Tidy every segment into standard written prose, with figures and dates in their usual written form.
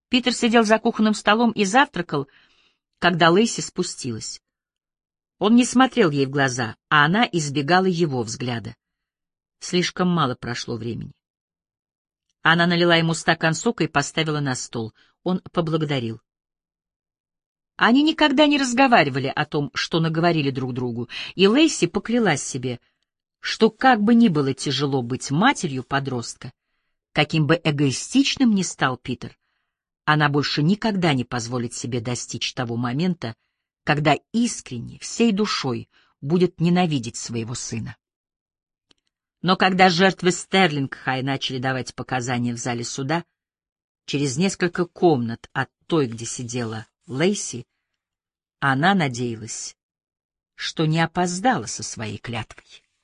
Питер сидел за кухонным столом и завтракал, когда Лейси спустилась. Он не смотрел ей в глаза, а она избегала его взгляда. Слишком мало прошло времени. Она налила ему стакан сока и поставила на стол. Он поблагодарил. Они никогда не разговаривали о том, что наговорили друг другу, и Лейси поклялась себе, что как бы ни было тяжело быть матерью подростка, каким бы эгоистичным ни стал Питер, она больше никогда не позволит себе достичь того момента, когда искренне, всей душой будет ненавидеть своего сына. Но когда жертвы Стерлинг-Хай начали давать показания в зале суда, через несколько комнат от той, где сидела Лейси, она надеялась, что не опоздала со своей клятвой.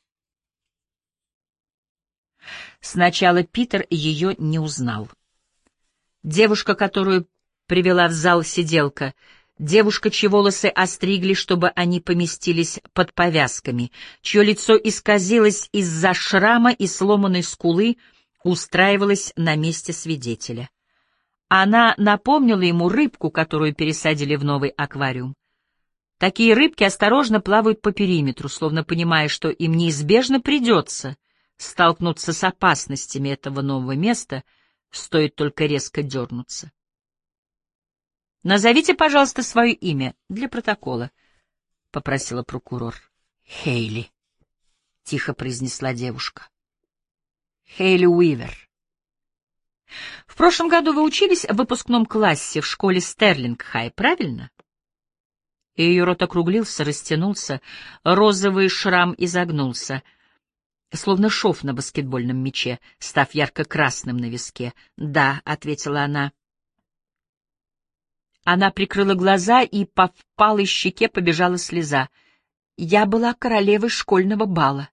Сначала Питер ее не узнал. Девушка, которую привела в зал сиделка, девушка, чьи волосы остригли, чтобы они поместились под повязками, чье лицо исказилось из-за шрама и сломанной скулы, устраивалась на месте свидетеля. Она напомнила ему рыбку, которую пересадили в новый аквариум. Такие рыбки осторожно плавают по периметру, словно понимая, что им неизбежно придется столкнуться с опасностями этого нового места, стоит только резко дернуться. «Назовите, пожалуйста, свое имя для протокола», — попросила прокурор. «Хейли», — тихо произнесла девушка. «Хейли Уивер». «В прошлом году вы учились в выпускном классе в школе Стерлинг-Хай, правильно?» Ее рот округлился, растянулся, розовый шрам изогнулся, словно шов на баскетбольном мяче, став ярко-красным на виске. «Да», — ответила она. Она прикрыла глаза, и по впалой щеке побежала слеза. «Я была королевой школьного бала».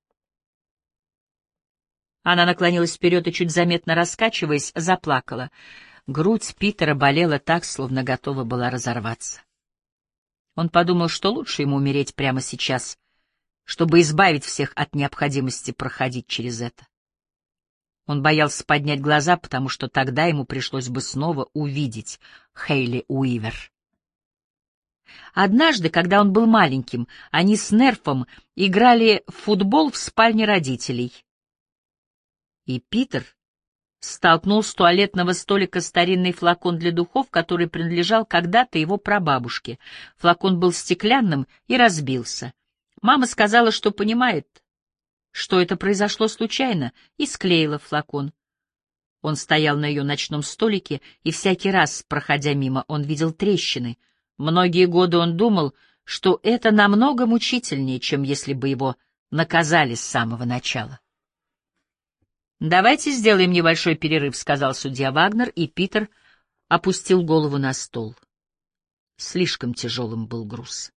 Она наклонилась вперед и, чуть заметно раскачиваясь, заплакала. Грудь Питера болела так, словно готова была разорваться. Он подумал, что лучше ему умереть прямо сейчас, чтобы избавить всех от необходимости проходить через это. Он боялся поднять глаза, потому что тогда ему пришлось бы снова увидеть Хейли Уивер. Однажды, когда он был маленьким, они с Нерфом играли в футбол в спальне родителей. И Питер столкнул с туалетного столика старинный флакон для духов, который принадлежал когда-то его прабабушке. Флакон был стеклянным и разбился. Мама сказала, что понимает, что это произошло случайно, и склеила флакон. Он стоял на ее ночном столике, и всякий раз, проходя мимо, он видел трещины. Многие годы он думал, что это намного мучительнее, чем если бы его наказали с самого начала. «Давайте сделаем небольшой перерыв», — сказал судья Вагнер, и Питер опустил голову на стол. Слишком тяжелым был груз.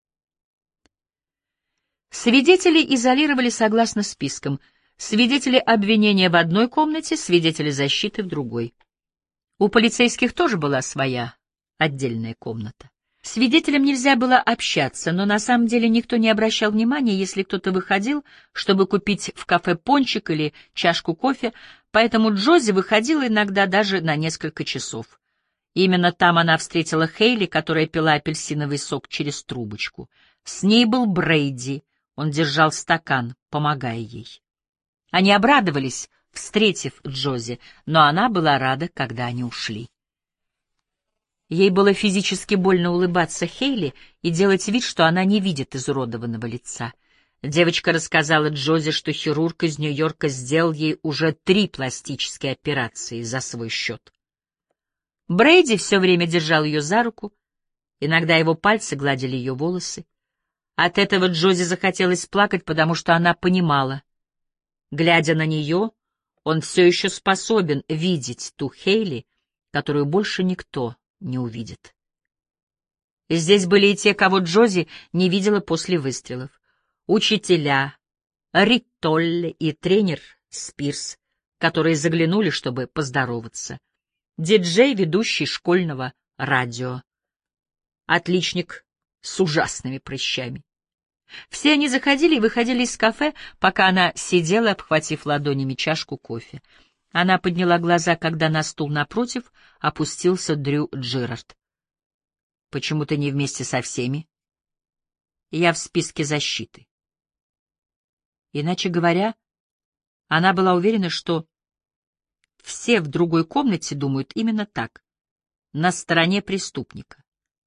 Свидетелей изолировали согласно спискам. Свидетели обвинения в одной комнате, свидетели защиты в другой. У полицейских тоже была своя отдельная комната. Свидетелям нельзя было общаться, но на самом деле никто не обращал внимания, если кто-то выходил, чтобы купить в кафе пончик или чашку кофе, поэтому Джози выходила иногда даже на несколько часов. Именно там она встретила Хейли, которая пила апельсиновый сок через трубочку. С ней был Брейди, он держал стакан, помогая ей. Они обрадовались, встретив Джози, но она была рада, когда они ушли. Ей было физически больно улыбаться Хейли и делать вид, что она не видит изуродованного лица. Девочка рассказала Джози, что хирург из Нью-Йорка сделал ей уже 3 пластические операции за свой счет. Брейди все время держал ее за руку, иногда его пальцы гладили ее волосы. От этого Джози захотелось плакать, потому что она понимала. Глядя на нее, он все еще способен видеть ту Хейли, которую больше никто не увидит. Здесь были и те, кого Джози не видела после выстрелов. Учителя, Рик Толли и тренер Спирс, которые заглянули, чтобы поздороваться. Диджей, ведущий школьного радио. Отличник с ужасными прыщами. Все они заходили и выходили из кафе, пока она сидела, обхватив ладонями чашку кофе. Она подняла глаза, когда на стул напротив опустился Дрю Джерард. «Почему ты не вместе со всеми?» «Я в списке защиты». Иначе говоря, она была уверена, что все в другой комнате думают именно так, на стороне преступника.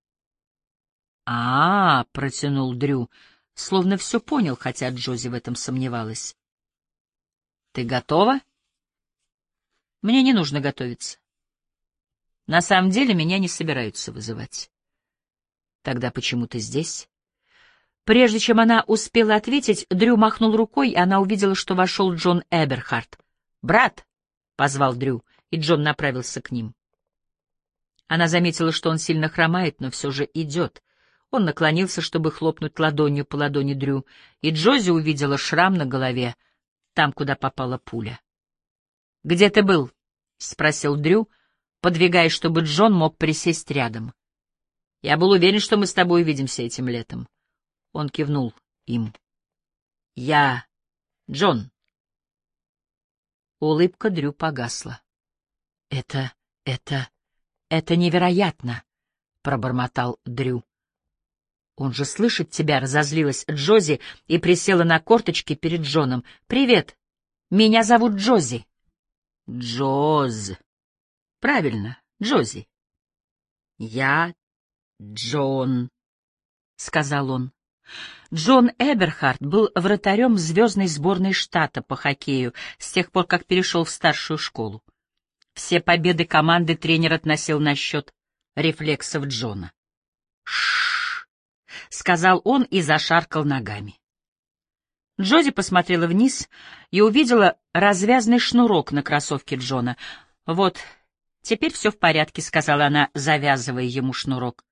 Протянул Дрю, словно все понял, хотя Джози в этом сомневалась. «Ты готова?» «Мне не нужно готовиться. На самом деле меня не собираются вызывать». «Тогда почему ты здесь?» Прежде чем она успела ответить, Дрю махнул рукой, и она увидела, что вошел Джон Эберхарт. «Брат!» — позвал Дрю, и Джон направился к ним. Она заметила, что он сильно хромает, но все же идет. Он наклонился, чтобы хлопнуть ладонью по ладони Дрю, и Джози увидела шрам на голове, там, куда попала пуля. «Где ты был?» — спросил Дрю, подвигаясь, чтобы Джон мог присесть рядом. «Я был уверен, что мы с тобой увидимся этим летом». Он кивнул им. «Я... Джон». Улыбка Дрю погасла. Это невероятно», — пробормотал Дрю. «Он же слышит тебя», — разозлилась Джози и присела на корточки перед Джоном. «Привет, меня зовут Джози». «Джоз». «Правильно, Джози». «Я Джон», — сказал он. Джон Эберхарт был вратарем звездной сборной штата по хоккею с тех пор, как перешел в старшую школу. Все победы команды тренер относил на счет рефлексов Джона. «Ш-ш-ш», сказал он и зашаркал ногами. Джози посмотрела вниз и увидела развязный шнурок на кроссовке Джона. «Вот, теперь все в порядке», — сказала она, завязывая ему шнурок.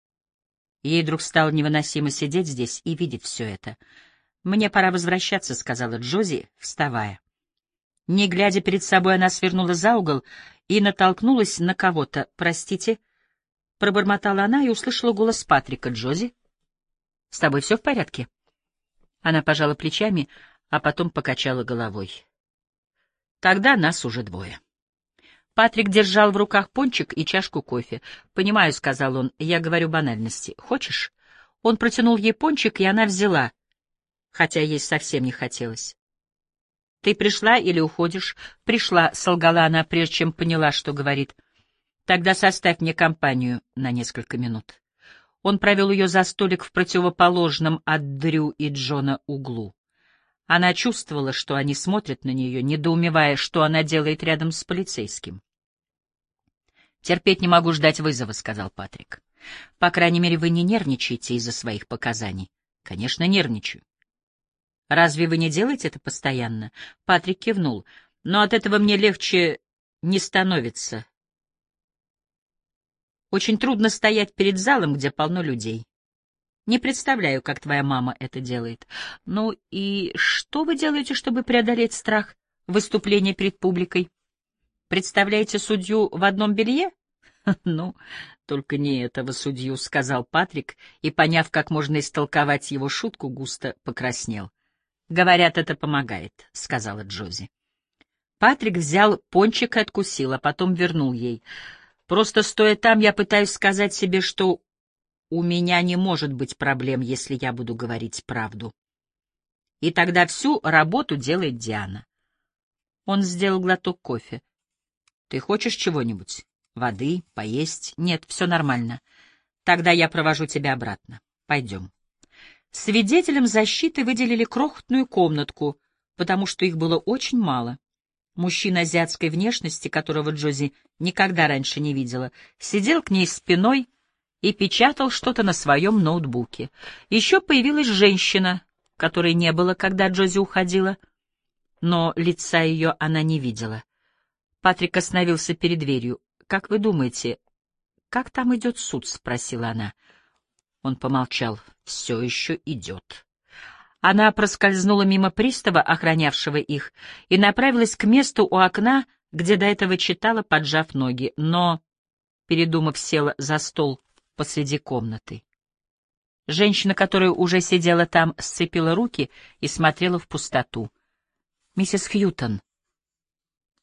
Ей вдруг стало невыносимо сидеть здесь и видеть все это. «Мне пора возвращаться», — сказала Джози, вставая. Не глядя перед собой, она свернула за угол и натолкнулась на кого-то. «Простите», — пробормотала она и услышала голос Патрика. «Джози, с тобой все в порядке?» Она пожала плечами, а потом покачала головой. «Тогда нас уже двое». Патрик держал в руках пончик и чашку кофе. «Понимаю», — сказал он, — «я говорю банальности. Хочешь?» Он протянул ей пончик, и она взяла, хотя ей совсем не хотелось. «Ты пришла или уходишь?» «Пришла», — солгала она, прежде чем поняла, что говорит. «Тогда составь мне компанию на несколько минут». Он провел ее за столик в противоположном от Дрю и Джона углу. Она чувствовала, что они смотрят на нее, недоумевая, что она делает рядом с полицейским. «Терпеть не могу ждать вызова», — сказал Патрик. «По крайней мере, вы не нервничаете из-за своих показаний». «Конечно, нервничаю». «Разве вы не делаете это постоянно?» Патрик кивнул. «Но от этого мне легче не становится. Очень трудно стоять перед залом, где полно людей. Не представляю, как твоя мама это делает. Ну и что вы делаете, чтобы преодолеть страх выступления перед публикой? Представляете судью в одном белье?» «Ну, только не этого судью», — сказал Патрик, и, поняв, как можно истолковать его шутку, густо покраснел. «Говорят, это помогает», — сказала Джози. Патрик взял пончик и откусил, а потом вернул ей. «Просто стоя там, я пытаюсь сказать себе, что у меня не может быть проблем, если я буду говорить правду. И тогда всю работу делает Диана». Он сделал глоток кофе. «Ты хочешь чего-нибудь? Воды? Поесть?» «Нет, все нормально. Тогда я провожу тебя обратно. Пойдем». Свидетелям защиты выделили крохотную комнатку, потому что их было очень мало. Мужчина азиатской внешности, которого Джози никогда раньше не видела, сидел к ней спиной и печатал что-то на своем ноутбуке. Еще появилась женщина, которой не было, когда Джози уходила, но лица ее она не видела. Патрик остановился перед дверью. «Как вы думаете, как там идет суд?» — спросила она. Он помолчал. «Все еще идет». Она проскользнула мимо пристава, охранявшего их, и направилась к месту у окна, где до этого читала, поджав ноги, но, передумав, села за стол посреди комнаты. Женщина, которая уже сидела там, сцепила руки и смотрела в пустоту. «Миссис Хьютон».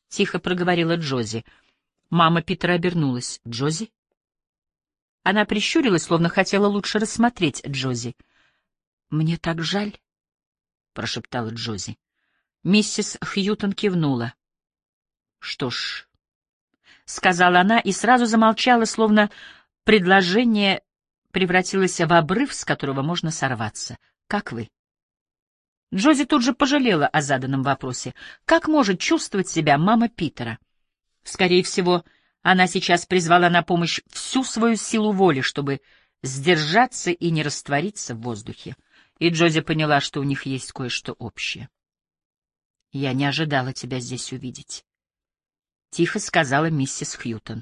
— тихо проговорила Джози. Мама Питера обернулась. «Джози?» Она прищурилась, словно хотела лучше рассмотреть Джози. «Мне так жаль», — прошептала Джози. Миссис Хьютон кивнула. «Что ж», — сказала она и сразу замолчала, словно предложение превратилось в обрыв, с которого можно сорваться. «Как вы?» Джози тут же пожалела о заданном вопросе. Как может чувствовать себя мама Питера? Скорее всего, она сейчас призвала на помощь всю свою силу воли, чтобы сдержаться и не раствориться в воздухе. И Джози поняла, что у них есть кое-что общее. «Я не ожидала тебя здесь увидеть», — тихо сказала миссис Хьютон.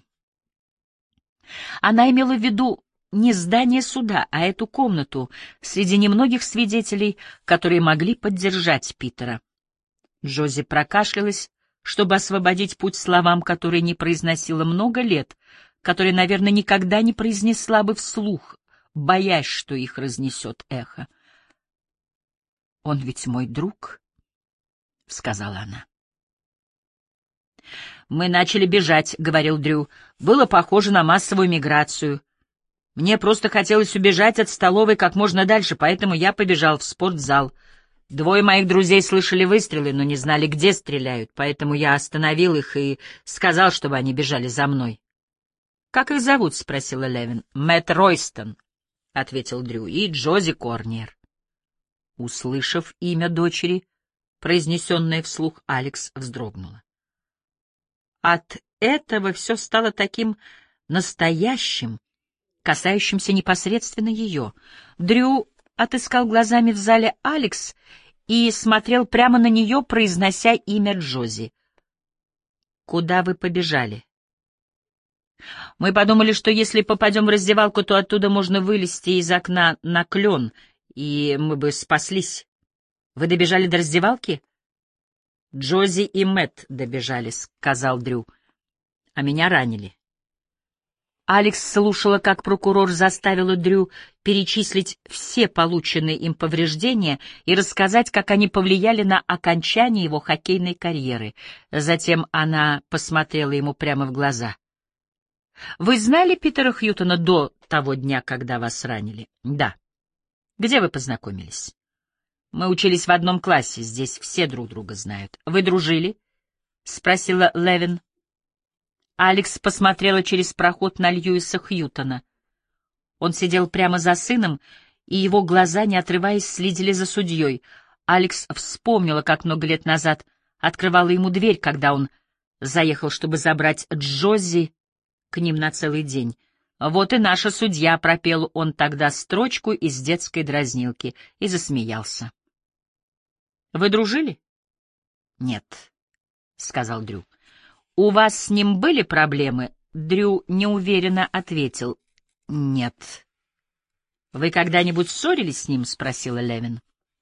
Она имела в виду не здание суда, а эту комнату среди немногих свидетелей, которые могли поддержать Питера. Джози прокашлялась, чтобы освободить путь словам, которые не произносила много лет, которые, наверное, никогда не произнесла бы вслух, боясь, что их разнесет эхо. «Он ведь мой друг», — сказала она. «Мы начали бежать», — говорил Дрю. «Было похоже на массовую миграцию. Мне просто хотелось убежать от столовой как можно дальше, поэтому я побежал в спортзал. Двое моих друзей слышали выстрелы, но не знали, где стреляют, поэтому я остановил их и сказал, чтобы они бежали за мной». «Как их зовут?» — спросила Левин. «Мэтт Ройстон», — ответил Дрю, — «и Джози Корниер». Услышав имя дочери, произнесенное вслух, Алекс вздрогнула. От этого все стало таким настоящим, касающимся непосредственно ее. Дрю отыскал глазами в зале Алекс и смотрел прямо на нее, произнося имя Джози. «Куда вы побежали?» «Мы подумали, что если попадем в раздевалку, то оттуда можно вылезти из окна на клен, и мы бы спаслись. Вы добежали до раздевалки?» «Джози и Мэтт добежали», — сказал Дрю, — «а меня ранили». Алекс слушала, как прокурор заставила Дрю перечислить все полученные им повреждения и рассказать, как они повлияли на окончание его хоккейной карьеры. Затем она посмотрела ему прямо в глаза. «Вы знали Питера Хьютона до того дня, когда вас ранили?» «Да». «Где вы познакомились?» «Мы учились в одном классе, здесь все друг друга знают». «Вы дружили?» — спросила Левин. Алекс посмотрела через проход на Льюиса Хьютона. Он сидел прямо за сыном, и его глаза, не отрываясь, следили за судьей. Алекс вспомнила, как много лет назад открывала ему дверь, когда он заехал, чтобы забрать Джози к ним на целый день. «Вот и наша судья», — пропел он тогда строчку из детской дразнилки и засмеялся. «Вы дружили?» «Нет», — сказал Дрю. «У вас с ним были проблемы?» Дрю неуверенно ответил. «Нет». «Вы когда-нибудь ссорились с ним?» — спросила Левин.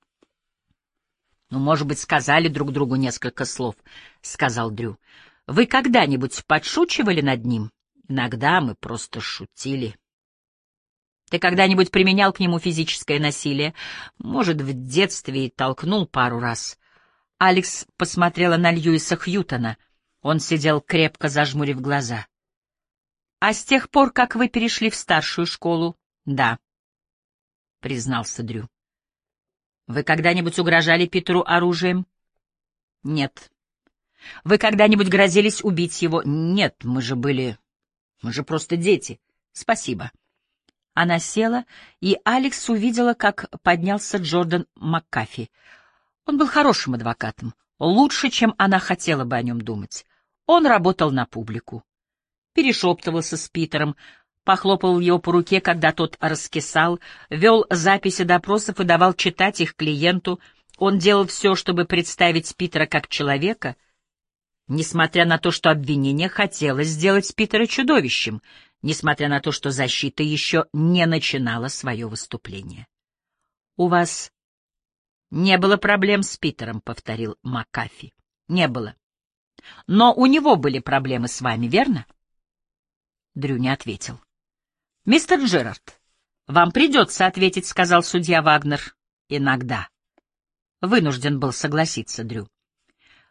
«Ну, может быть, сказали друг другу несколько слов», — сказал Дрю. «Вы когда-нибудь подшучивали над ним?» «Иногда мы просто шутили». «Ты когда-нибудь применял к нему физическое насилие?» «Может, в детстве и толкнул пару раз». Алекс посмотрела на Льюиса Хьютона. Он сидел, крепко зажмурив глаза. «А с тех пор, как вы перешли в старшую школу?» «Да», — признался Дрю. «Вы когда-нибудь угрожали Питеру оружием?» «Нет». «Вы когда-нибудь грозились убить его?» «Нет, мы же просто дети». «Спасибо». Она села, и Алекс увидела, как поднялся Джордан Маккафи. Он был хорошим адвокатом, лучше, чем она хотела бы о нем думать. Он работал на публику. Перешептывался с Питером, похлопал его по руке, когда тот раскисал, вел записи допросов и давал читать их клиенту. Он делал все, чтобы представить Питера как человека, несмотря на то, что обвинение хотело сделать Питера чудовищем, несмотря на то, что защита еще не начинала свое выступление. «У вас не было проблем с Питером», — повторил Маккафи. «Не было. Но у него были проблемы с вами, верно?» Дрю не ответил. «Мистер Джерард, вам придется ответить», — сказал судья Вагнер. «Иногда». Вынужден был согласиться Дрю.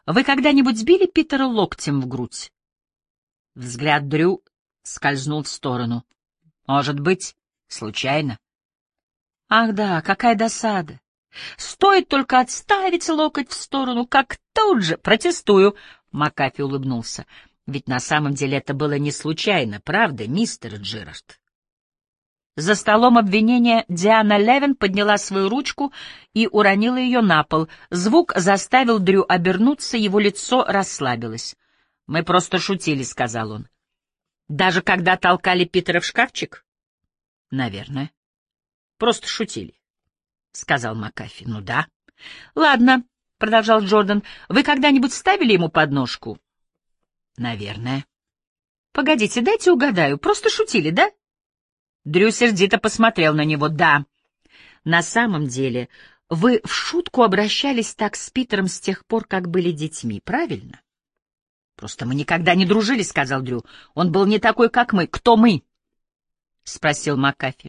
Вы когда-нибудь били Питера локтем в грудь? Взгляд Дрю скользнул в сторону. Может быть, случайно. Ах да, какая досада. Стоит только отставить локоть в сторону, как тут же протестую. Макафи улыбнулся. Ведь на самом деле это было не случайно, правда, мистер Джерард? За столом обвинения Диана Левин подняла свою ручку и уронила ее на пол. Звук заставил Дрю обернуться, его лицо расслабилось. «Мы просто шутили», — сказал он. «Даже когда толкали Питера в шкафчик?» «Наверное. Просто шутили», — сказал Макафи. «Ну да». «Ладно», — продолжал Джордан, — «вы когда-нибудь ставили ему подножку?» «Наверное». «Погодите, дайте угадаю. Просто шутили, да?» Дрю сердито посмотрел на него. «Да. На самом деле, вы в шутку обращались так с Питером с тех пор, как были детьми, правильно?» «Просто мы никогда не дружили», — сказал Дрю. «Он был не такой, как мы». «Кто мы?» — спросил Макафи.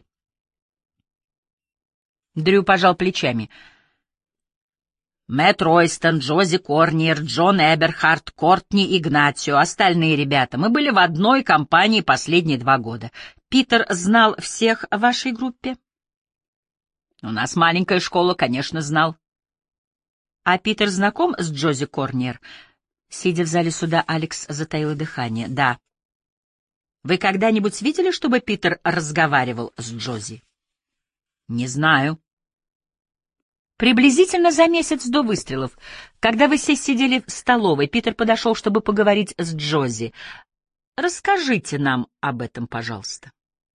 Дрю пожал плечами. «Мэтт Ройстон, Джози Корниер, Джон Эберхарт, Кортни Игнатио, остальные ребята. Мы были в одной компании последние 2 года. Питер знал всех в вашей группе?» «У нас маленькая школа, конечно, знал». «А Питер знаком с Джози Корниер?» Сидя в зале суда, Алекс затаила дыхание. «Да». «Вы когда-нибудь видели, чтобы Питер разговаривал с Джози?» «Не знаю». Приблизительно за месяц до выстрелов, когда вы все сидели в столовой, Питер подошел, чтобы поговорить с Джози. Расскажите нам об этом, пожалуйста.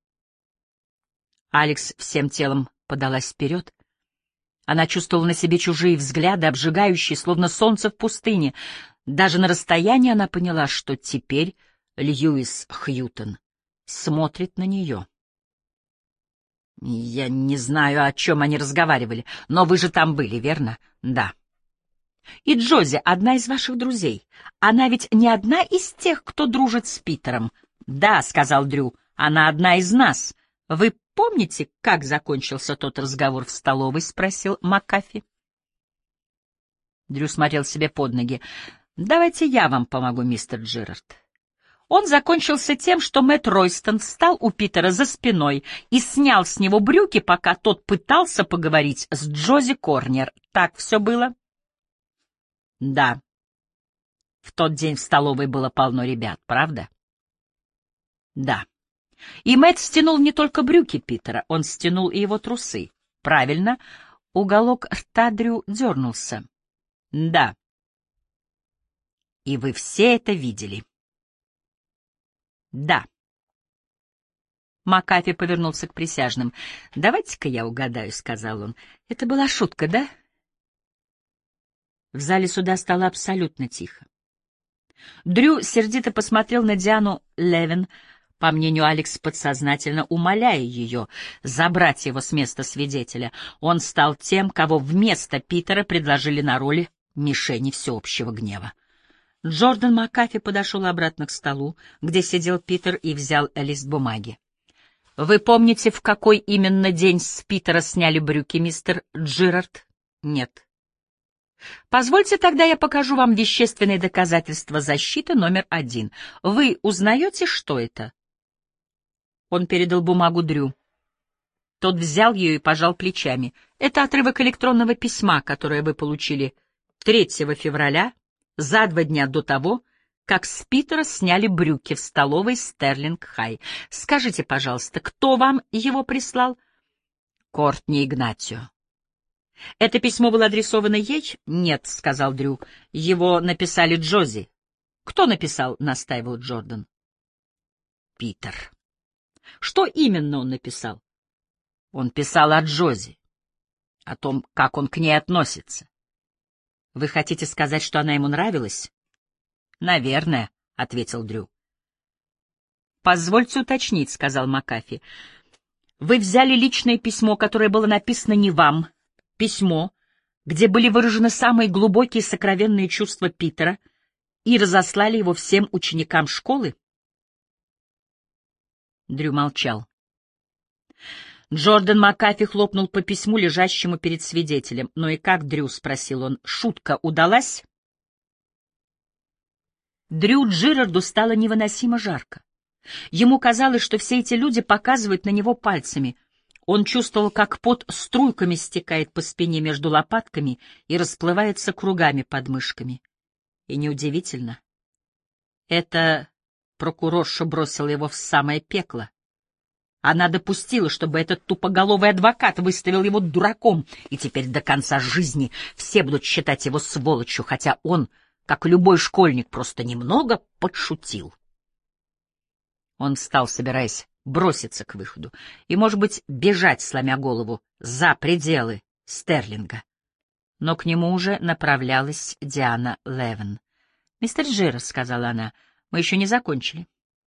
Алекс всем телом подалась вперед. Она чувствовала на себе чужие взгляды, обжигающие, словно солнце в пустыне. Даже на расстоянии она поняла, что теперь Льюис Хьютон смотрит на нее. «Я не знаю, о чем они разговаривали, но вы же там были, верно?» «Да». «И Джози одна из ваших друзей. Она ведь не одна из тех, кто дружит с Питером?» «Да», — сказал Дрю, — «она одна из нас. Вы помните, как закончился тот разговор в столовой?» — спросил Макафи. Дрю смотрел себе под ноги. «Давайте я вам помогу, мистер Джерард». Он закончился тем, что Мэтт Ройстон встал у Питера за спиной и снял с него брюки, пока тот пытался поговорить с Джози Корнер. Так все было? Да. В тот день в столовой было полно ребят, правда? Да. И Мэтт стянул не только брюки Питера, он стянул и его трусы. Правильно. Уголок рта Дрю дернулся. Да. И вы все это видели? Да. Макафи повернулся к присяжным. «Давайте-ка я угадаю», — сказал он. «Это была шутка, да?» В зале суда стало абсолютно тихо. Дрю сердито посмотрел на Диану Левин, по мнению Алекс, подсознательно умоляя ее забрать его с места свидетеля. Он стал тем, кого вместо Питера предложили на роли мишени всеобщего гнева. Джордан Макафи подошел обратно к столу, где сидел Питер, и взял лист бумаги. «Вы помните, в какой именно день с Питера сняли брюки, мистер Джерард?» «Нет». «Позвольте тогда я покажу вам вещественные доказательства защиты номер 1. Вы узнаете, что это?» Он передал бумагу Дрю. Тот взял ее и пожал плечами. «Это отрывок электронного письма, которое вы получили 3 февраля, за 2 дня до того, как с Питера сняли брюки в столовой Стерлинг-Хай. Скажите, пожалуйста, кто вам его прислал?» «Кортни Игнатио». «Это письмо было адресовано ей?» «Нет», — сказал Дрю. «Его написали Джози». «Кто написал?» — настаивал Джордан. «Питер». «Что именно он написал?» «Он писал о Джози, о том, как он к ней относится». «Вы хотите сказать, что она ему нравилась?» «Наверное», — ответил Дрю. «Позвольте уточнить», — сказал Макафи. «Вы взяли личное письмо, которое было написано не вам, письмо, где были выражены самые глубокие сокровенные чувства Питера, и разослали его всем ученикам школы?» Дрю молчал. Джордан Макафи хлопнул по письму, лежащему перед свидетелем. «Ну и как, Дрю?» — спросил он. «Шутка удалась?» Дрю Джирарду стало невыносимо жарко. Ему казалось, что все эти люди показывают на него пальцами. Он чувствовал, как пот струйками стекает по спине между лопатками и расплывается кругами под мышками. И неудивительно. Эта прокурорша бросила его в самое пекло. Она допустила, чтобы этот тупоголовый адвокат выставил его дураком, и теперь до конца жизни все будут считать его сволочью, хотя он, как любой школьник, просто немного подшутил. Он встал, собираясь броситься к выходу и, может быть, бежать, сломя голову, за пределы Стерлинга. Но к нему уже направлялась Диана Левен. «Мистер Джирард», — сказала она, — «мы еще не закончили».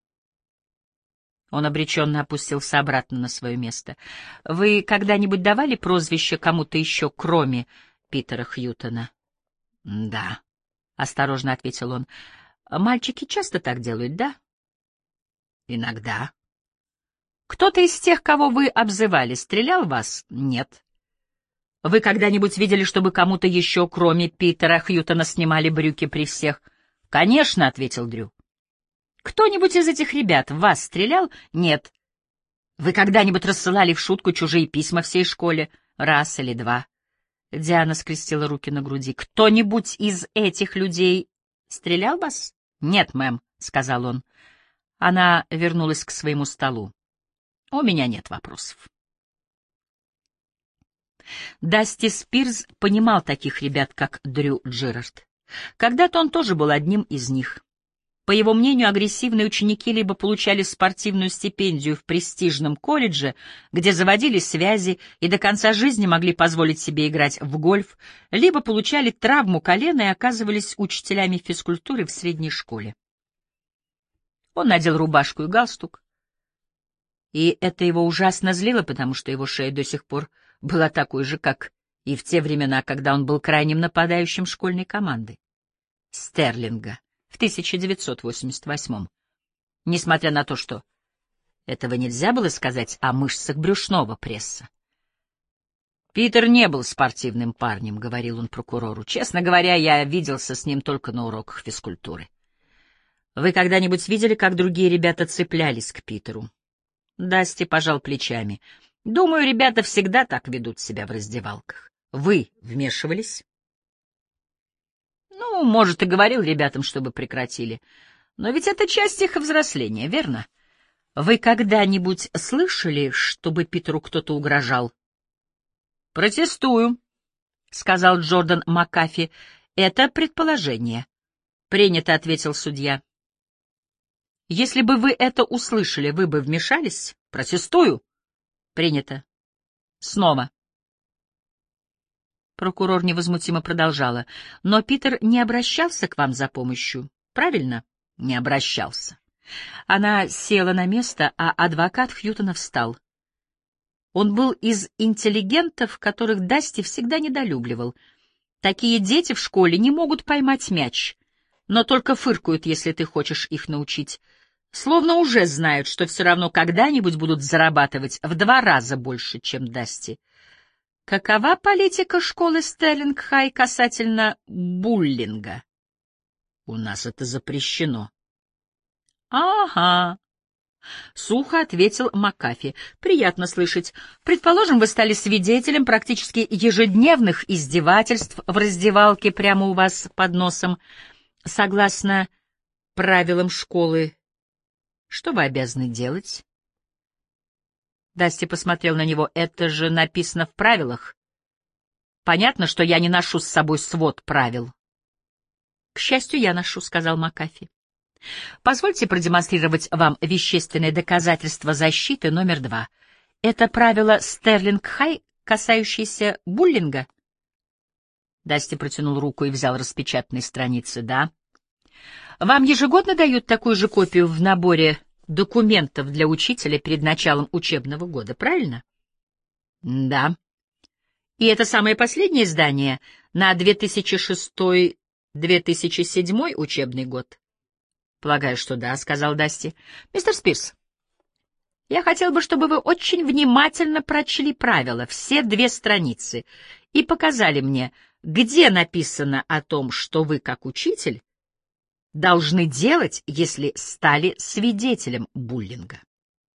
Он обреченно опустился обратно на свое место. «Вы когда-нибудь давали прозвище кому-то еще, кроме Питера Хьютона?» «Да», — осторожно ответил он. «Мальчики часто так делают, да?» «Иногда». «Кто-то из тех, кого вы обзывали, стрелял в вас?» «Нет». «Вы когда-нибудь видели, чтобы кому-то еще, кроме Питера Хьютона, снимали брюки при всех?» «Конечно», — ответил Дрю. «Кто-нибудь из этих ребят в вас стрелял?» «Нет». «Вы когда-нибудь рассылали в шутку чужие письма всей школе?» «Раз или два». Диана скрестила руки на груди. «Кто-нибудь из этих людей стрелял в вас?» «Нет, мэм», — сказал он. Она вернулась к своему столу. «У меня нет вопросов». Дасти Спирс понимал таких ребят, как Дрю Джирард. Когда-то он тоже был одним из них. По его мнению, агрессивные ученики либо получали спортивную стипендию в престижном колледже, где заводили связи и до конца жизни могли позволить себе играть в гольф, либо получали травму колена и оказывались учителями физкультуры в средней школе. Он надел рубашку и галстук, и это его ужасно злило, потому что его шея до сих пор была такой же, как и в те времена, когда он был крайним нападающим школьной команды Стерлинга в 1988-м. Несмотря на то, что этого нельзя было сказать о мышцах брюшного пресса. «Питер не был спортивным парнем», — говорил он прокурору. «Честно говоря, я виделся с ним только на уроках физкультуры». «Вы когда-нибудь видели, как другие ребята цеплялись к Питеру?» Дасти пожал плечами. «Думаю, ребята всегда так ведут себя в раздевалках. Вы вмешивались?» «Ну, может, и говорил ребятам, чтобы прекратили. Но ведь это часть их взросления, верно? Вы когда-нибудь слышали, чтобы Питеру кто-то угрожал?» «Протестую», — сказал Джордан Макафи. «Это предположение». «Принято», — ответил судья. «Если бы вы это услышали, вы бы вмешались?» «Протестую». «Принято». «Снова». Прокурор невозмутимо продолжала. «Но Питер не обращался к вам за помощью, правильно?» «Не обращался». Она села на место, а адвокат Хьютона встал. Он был из интеллигентов, которых Дасти всегда недолюбливал. Такие дети в школе не могут поймать мяч, но только фыркают, если ты хочешь их научить. Словно уже знают, что все равно когда-нибудь будут зарабатывать в 2 раза больше, чем Дасти. Какова политика школы Стерлинг-Хай касательно буллинга? У нас это запрещено. Ага. Сухо ответил Макафи. Приятно слышать. Предположим, вы стали свидетелем практически ежедневных издевательств в раздевалке прямо у вас под носом. Согласно правилам школы, что вы обязаны делать? Дасти посмотрел на него. Это же написано в правилах. Понятно, что я не ношу с собой свод правил. К счастью, я ношу, сказал Макафи. Позвольте продемонстрировать вам вещественное доказательство защиты номер 2. Это правило Стерлинг-Хай, касающееся буллинга. Дасти протянул руку и взял распечатанные страницы. Да. Вам ежегодно дают такую же копию в наборе документов для учителя перед началом учебного года, правильно? Да. И это самое последнее издание на 2006-2007 учебный год? Полагаю, что да, сказал Дасти. Мистер Спирс, я хотел бы, чтобы вы очень внимательно прочли правила, все 2 страницы, и показали мне, где написано о том, что вы, как учитель, должны делать, если стали свидетелем буллинга.